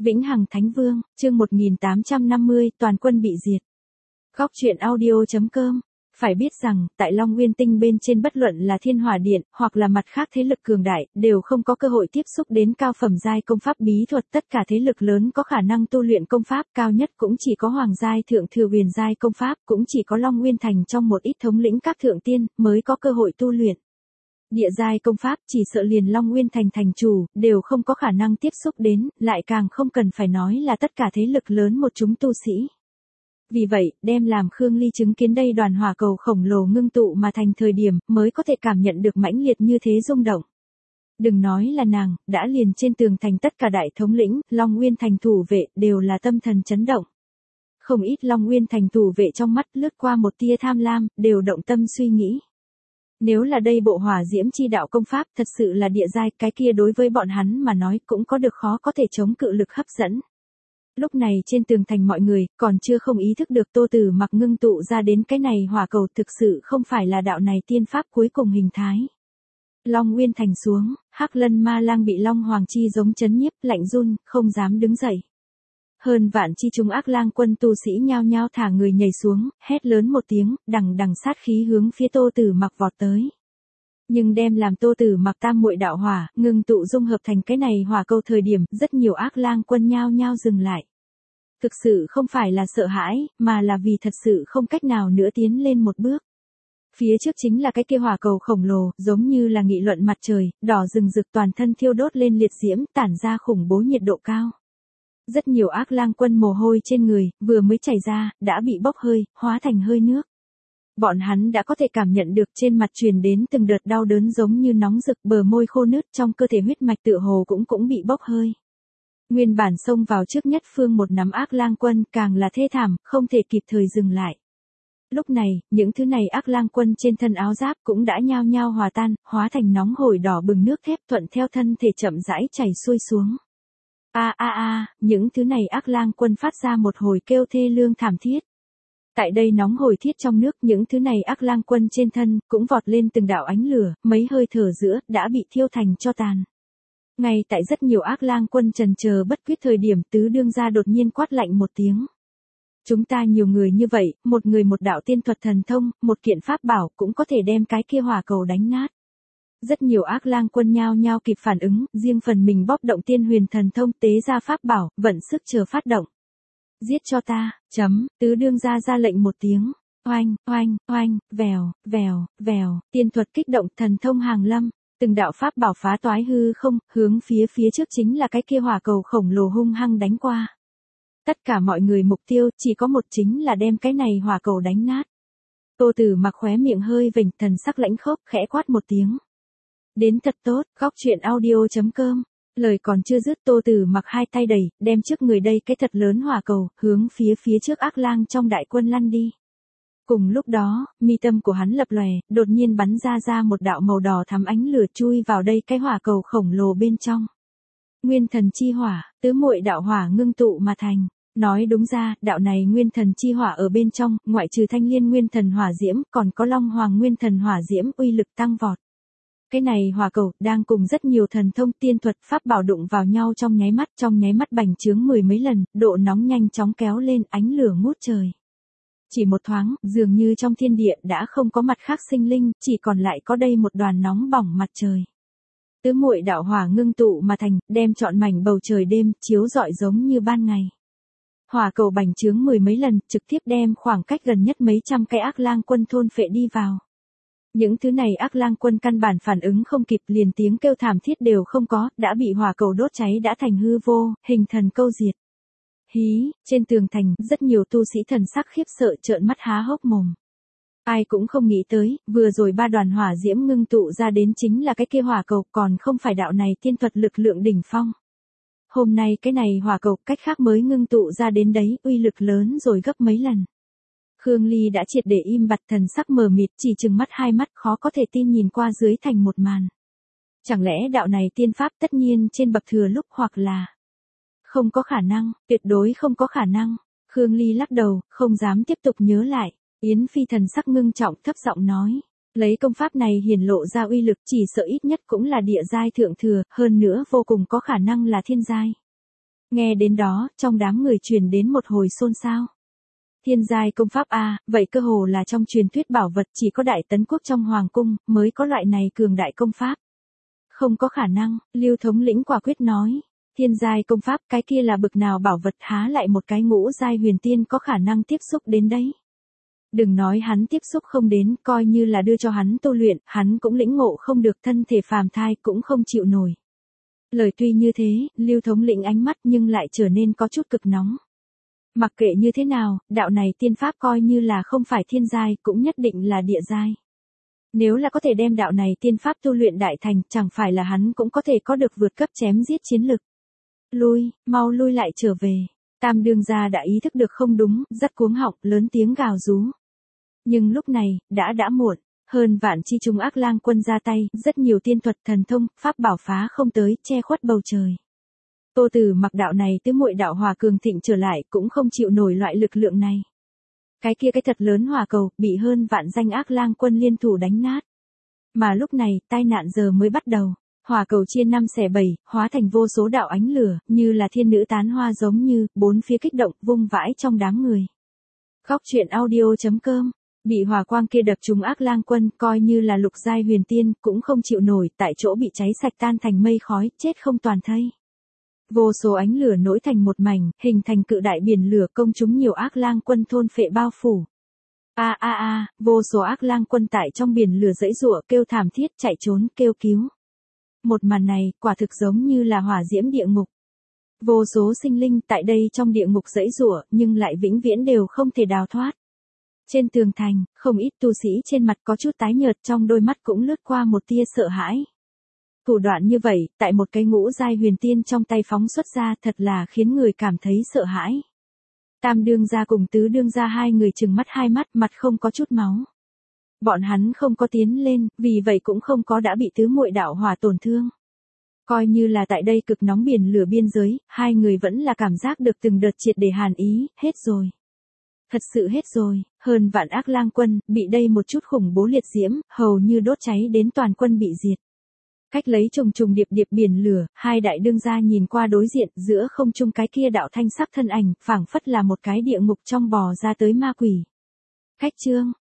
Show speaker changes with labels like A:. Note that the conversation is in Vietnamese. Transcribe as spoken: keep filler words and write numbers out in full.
A: Vĩnh Hằng Thánh Vương, chương một nghìn tám trăm năm mươi, toàn quân bị diệt. Góc truyện audio.com. Phải biết rằng, tại Long Nguyên Tinh bên trên bất luận là Thiên Hỏa Điện, hoặc là mặt khác thế lực cường đại, đều không có cơ hội tiếp xúc đến cao phẩm giai công pháp bí thuật. Tất cả thế lực lớn có khả năng tu luyện công pháp cao nhất cũng chỉ có Hoàng giai thượng thừa huyền giai công pháp, cũng chỉ có Long Nguyên Thành trong một ít thống lĩnh các thượng tiên, mới có cơ hội tu luyện. Địa giai công pháp chỉ sợ liền Long Nguyên Thành thành chủ, đều không có khả năng tiếp xúc đến, lại càng không cần phải nói là tất cả thế lực lớn một chúng tu sĩ. Vì vậy, đem làm Khương Ly chứng kiến đây đoàn hỏa cầu khổng lồ ngưng tụ mà thành thời điểm, mới có thể cảm nhận được mãnh liệt như thế rung động. Đừng nói là nàng, đã liền trên tường thành tất cả đại thống lĩnh, Long Nguyên Thành thủ vệ, đều là tâm thần chấn động. Không ít Long Nguyên Thành thủ vệ trong mắt lướt qua một tia tham lam, đều động tâm suy nghĩ. Nếu là đây bộ hỏa diễm chi đạo công pháp thật sự là địa giai, cái kia đối với bọn hắn mà nói cũng có được khó có thể chống cự lực hấp dẫn. Lúc này trên tường thành mọi người, còn chưa không ý thức được Tô Tử Mặc ngưng tụ ra đến cái này hỏa cầu thực sự không phải là đạo này tiên pháp cuối cùng hình thái. Long Nguyên Thành xuống, Hắc Lân Ma Lang bị Long Hoàng chi giống chấn nhiếp, lạnh run, không dám đứng dậy. Hơn vạn chi chúng ác lang quân tu sĩ nhao nhao thả người nhảy xuống, hét lớn một tiếng, đằng đằng sát khí hướng phía Tô Tử Mặc vọt tới. Nhưng đem làm Tô Tử Mặc tam muội đạo hỏa, ngưng tụ dung hợp thành cái này hỏa cầu thời điểm, rất nhiều ác lang quân nhao nhao dừng lại. Thực sự không phải là sợ hãi, mà là vì thật sự không cách nào nữa tiến lên một bước. Phía trước chính là cái kia hỏa cầu khổng lồ, giống như là nghị luận mặt trời, đỏ rừng rực toàn thân thiêu đốt lên liệt diễm, tản ra khủng bố nhiệt độ cao. Rất nhiều ác lang quân mồ hôi trên người, vừa mới chảy ra, đã bị bốc hơi, hóa thành hơi nước. Bọn hắn đã có thể cảm nhận được trên mặt truyền đến từng đợt đau đớn giống như nóng rực, bờ môi khô nứt, trong cơ thể huyết mạch tựa hồ cũng cũng bị bốc hơi. Nguyên bản xông vào trước nhất phương một nắm ác lang quân càng là thê thảm, không thể kịp thời dừng lại. Lúc này, những thứ này ác lang quân trên thân áo giáp cũng đã nhao nhao hòa tan, hóa thành nóng hổi đỏ bừng nước thép thuận theo thân thể chậm rãi chảy xuôi xuống. A a a, những thứ này ác lang quân phát ra một hồi kêu thê lương thảm thiết. Tại đây nóng hổi thiết trong nước, những thứ này ác lang quân trên thân cũng vọt lên từng đạo ánh lửa, mấy hơi thở giữa đã bị thiêu thành tro tàn. Ngay tại rất nhiều ác lang quân trần chờ bất quyết thời điểm, tứ đương gia đột nhiên quát lạnh một tiếng. Chúng ta nhiều người như vậy, một người một đạo tiên thuật thần thông, một kiện pháp bảo cũng có thể đem cái kia hỏa cầu đánh nát. Rất nhiều ác lang quân nhao nhao kịp phản ứng, riêng phần mình bóp động tiên huyền thần thông tế ra pháp bảo, vận sức chờ phát động. Giết cho ta, chấm, tứ đương gia ra lệnh một tiếng. Oanh, oanh, oanh, vèo, vèo, vèo, tiên thuật kích động, thần thông hàng lâm. Từng đạo pháp bảo phá toái hư không, hướng phía phía trước chính là cái kia hỏa cầu khổng lồ hung hăng đánh qua. Tất cả mọi người mục tiêu chỉ có một, chính là đem cái này hỏa cầu đánh nát. Tô Tử Mặc khóe miệng hơi vểnh, thần sắc lãnh khốc, khẽ quát một tiếng. Đến thật tốt, góc truyện audio.com. Lời còn chưa dứt, Tô Tử Mặc hai tay đẩy, đem trước người đây cái thật lớn hỏa cầu, hướng phía phía trước ác lang trong đại quân lăn đi. Cùng lúc đó, mi tâm của hắn lập lòe, đột nhiên bắn ra ra một đạo màu đỏ thắm ánh lửa chui vào đây cái hỏa cầu khổng lồ bên trong. Nguyên thần chi hỏa, tứ muội đạo hỏa ngưng tụ mà thành. Nói đúng ra, đạo này nguyên thần chi hỏa ở bên trong, ngoại trừ thanh liên nguyên thần hỏa diễm, còn có long hoàng nguyên thần hỏa diễm uy lực tăng vọt. Cái này hỏa cầu, đang cùng rất nhiều thần thông tiên thuật pháp bảo đụng vào nhau trong nháy mắt, trong nháy mắt bành trướng mười mấy lần, độ nóng nhanh chóng kéo lên, ánh lửa ngút trời. Chỉ một thoáng, dường như trong thiên địa đã không có mặt khác sinh linh, chỉ còn lại có đây một đoàn nóng bỏng mặt trời. Tứ muội đạo hỏa ngưng tụ mà thành, đem trọn mảnh bầu trời đêm, chiếu rọi giống như ban ngày. Hỏa cầu bành trướng mười mấy lần, trực tiếp đem khoảng cách gần nhất mấy trăm cái ác lang quân thôn phệ đi vào. Những thứ này ác lang quân căn bản phản ứng không kịp, liền tiếng kêu thảm thiết đều không có, đã bị hỏa cầu đốt cháy đã thành hư vô, hình thần câu diệt. Hí, trên tường thành, rất nhiều tu sĩ thần sắc khiếp sợ trợn mắt há hốc mồm. Ai cũng không nghĩ tới, vừa rồi ba đoàn hỏa diễm ngưng tụ ra đến chính là cái kia hỏa cầu, còn không phải đạo này tiên thuật lực lượng đỉnh phong. Hôm nay cái này hỏa cầu, cách khác mới ngưng tụ ra đến đấy, uy lực lớn rồi gấp mấy lần. Khương Ly đã triệt để im bặt, thần sắc mờ mịt, chỉ trừng mắt hai mắt, khó có thể tin nhìn qua dưới thành một màn. Chẳng lẽ đạo này tiên pháp tất nhiên trên bậc thừa lúc, hoặc là... Không có khả năng, tuyệt đối không có khả năng. Khương Ly lắc đầu, không dám tiếp tục nhớ lại. Yến Phi thần sắc ngưng trọng, thấp giọng nói. Lấy công pháp này hiển lộ ra uy lực, chỉ sợ ít nhất cũng là địa giai thượng thừa, hơn nữa vô cùng có khả năng là thiên giai. Nghe đến đó, trong đám người truyền đến một hồi xôn xao. Thiên giai công pháp a, vậy cơ hồ là trong truyền thuyết bảo vật chỉ có Đại Tấn quốc trong hoàng cung mới có loại này cường đại công pháp. Không có khả năng, Lưu thống lĩnh quả quyết nói. Thiên giai công pháp cái kia là bực nào bảo vật há lại một cái ngũ giai huyền tiên có khả năng tiếp xúc đến đấy. Đừng nói hắn tiếp xúc không đến, coi như là đưa cho hắn tu luyện, hắn cũng lĩnh ngộ không được, thân thể phàm thai cũng không chịu nổi. Lời tuy như thế, Lưu thống lĩnh ánh mắt nhưng lại trở nên có chút cực nóng. Mặc kệ như thế nào, đạo này tiên pháp coi như là không phải thiên giai cũng nhất định là địa giai. Nếu là có thể đem đạo này tiên pháp tu luyện đại thành, chẳng phải là hắn cũng có thể có được vượt cấp chém giết chiến lực. Lui, mau lui lại trở về. Tam đương gia đã ý thức được không đúng, rất cuống họng, lớn tiếng gào rú. Nhưng lúc này, đã đã muộn, hơn vạn chi trung ác lang quân ra tay, rất nhiều tiên thuật thần thông, pháp bảo phá không tới, che khuất bầu trời. Tô Tử Mặc đạo này tứ muội đạo hòa cường thịnh trở lại cũng không chịu nổi loại lực lượng này. Cái kia cái thật lớn hỏa cầu, bị hơn vạn danh ác lang quân liên thủ đánh nát. Mà lúc này, tai nạn giờ mới bắt đầu. Hỏa cầu chia năm xẻ bảy, hóa thành vô số đạo ánh lửa, như là thiên nữ tán hoa giống như, bốn phía kích động, vung vãi trong đám người. Góc truyện audio chấm com, bị hỏa quang kia đập trúng ác lang quân, coi như là lục giai huyền tiên, cũng không chịu nổi, tại chỗ bị cháy sạch tan thành mây khói, chết không toàn thây. Vô số ánh lửa nổi thành một mảnh, hình thành cự đại biển lửa công chúng nhiều ác lang quân thôn phệ bao phủ. A a a, vô số ác lang quân tại trong biển lửa giãy giụa kêu thảm thiết chạy trốn kêu cứu. Một màn này, quả thực giống như là hỏa diễm địa ngục. Vô số sinh linh tại đây trong địa ngục giãy giụa, nhưng lại vĩnh viễn đều không thể đào thoát. Trên tường thành, không ít tu sĩ trên mặt có chút tái nhợt, trong đôi mắt cũng lướt qua một tia sợ hãi. Thủ đoạn như vậy, tại một cái ngũ giai huyền tiên trong tay phóng xuất ra thật là khiến người cảm thấy sợ hãi. Tam đương gia cùng tứ đương gia hai người trừng mắt hai mắt, mặt không có chút máu. Bọn hắn không có tiến lên, vì vậy cũng không có đã bị tứ muội đạo hỏa tổn thương. Coi như là tại đây cực nóng biển lửa biên giới, hai người vẫn là cảm giác được từng đợt triệt để hàn ý, hết rồi. Thật sự hết rồi, hơn vạn ác lang quân, bị đây một chút khủng bố liệt diễm, hầu như đốt cháy đến toàn quân bị diệt. Cách lấy trùng trùng điệp điệp biển lửa, hai đại đương gia nhìn qua đối diện, giữa không trung cái kia đạo thanh sắc thân ảnh, phảng phất là một cái địa ngục trong bò ra tới ma quỷ. Cách chương